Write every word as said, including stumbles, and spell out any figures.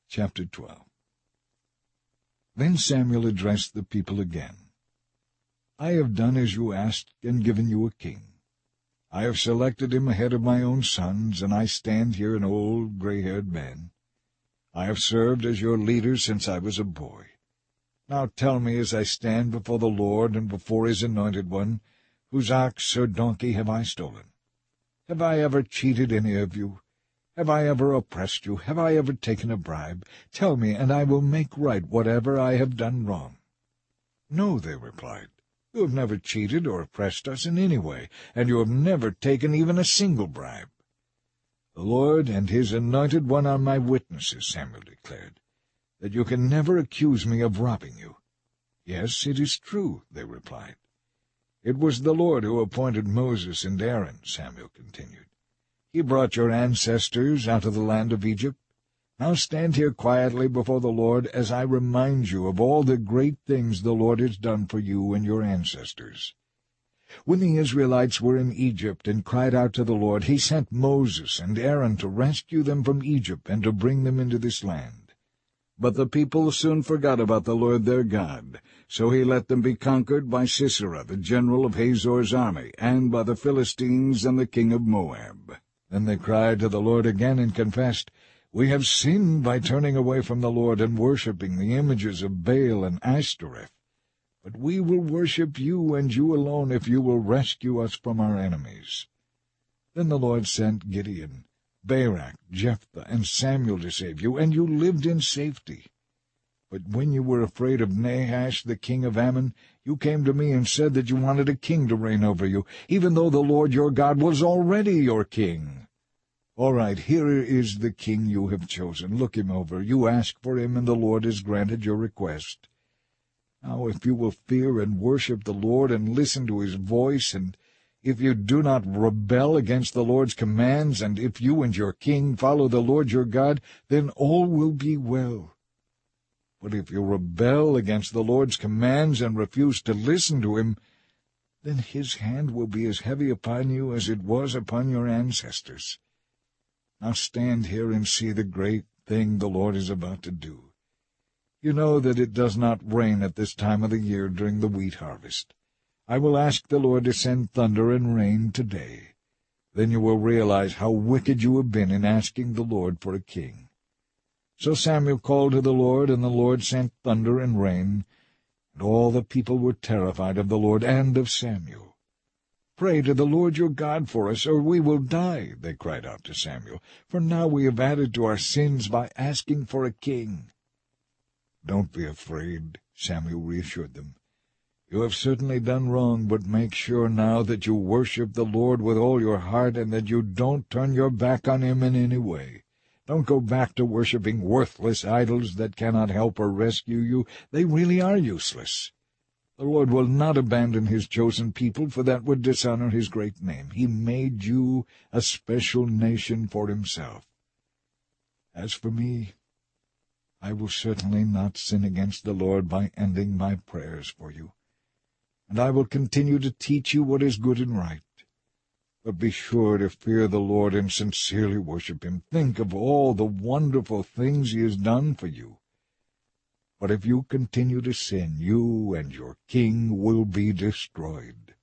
Chapter twelve. Then Samuel addressed the people again. I have done as you asked and given you a king. I have selected him ahead of my own sons, and I stand here an old, gray-haired man. I have served as your leader since I was a boy. Now tell me, as I stand before the Lord and before his anointed one, whose ox or donkey have I stolen? Have I ever cheated any of you? Have I ever oppressed you? Have I ever taken a bribe? Tell me, and I will make right whatever I have done wrong. No, they replied. You have never cheated or oppressed us in any way, and you have never taken even a single bribe. The Lord and his anointed one are my witnesses, Samuel declared, that you can never accuse me of robbing you. Yes, it is true, they replied. It was the Lord who appointed Moses and Aaron, Samuel continued. He brought your ancestors out of the land of Egypt. Now stand here quietly before the Lord as I remind you of all the great things the Lord has done for you and your ancestors. When the Israelites were in Egypt and cried out to the Lord, he sent Moses and Aaron to rescue them from Egypt and to bring them into this land. But the people soon forgot about the Lord their God, so he let them be conquered by Sisera, the general of Hazor's army, and by the Philistines and the king of Moab. Then they cried to the Lord again and confessed, We have sinned by turning away from the Lord and worshipping the images of Baal and Ashtoreth. But we will worship you and you alone if you will rescue us from our enemies. Then the Lord sent Gideon, Barak, Jephthah, and Samuel to save you, and you lived in safety. But when you were afraid of Nahash, the king of Ammon, you came to me and said that you wanted a king to reign over you, even though the Lord your God was already your king. All right, here is the king you have chosen. Look him over. You asked for him, and the Lord has granted your request. Now if you will fear and worship the Lord and listen to his voice, and if you do not rebel against the Lord's commands, and if you and your king follow the Lord your God, then all will be well. But if you rebel against the Lord's commands and refuse to listen to him, then his hand will be as heavy upon you as it was upon your ancestors. Now stand here and see the great thing the Lord is about to do. You know that it does not rain at this time of the year during the wheat harvest. I will ask the Lord to send thunder and rain today. Then you will realize how wicked you have been in asking the Lord for a king. So Samuel called to the Lord, and the Lord sent thunder and rain, and all the people were terrified of the Lord and of Samuel. Pray to the Lord your God for us, or we will die, they cried out to Samuel, for now we have added to our sins by asking for a king. Don't be afraid, Samuel reassured them. You have certainly done wrong, but make sure now that you worship the Lord with all your heart and that you don't turn your back on him in any way. Don't go back to worshipping worthless idols that cannot help or rescue you. They really are useless. The Lord will not abandon his chosen people, for that would dishonor his great name. He made you a special nation for himself. As for me, I will certainly not sin against the Lord by ending my prayers for you, and I will continue to teach you what is good and right. But be sure to fear the Lord and sincerely worship him. Think of all the wonderful things he has done for you. But if you continue to sin, you and your king will be destroyed.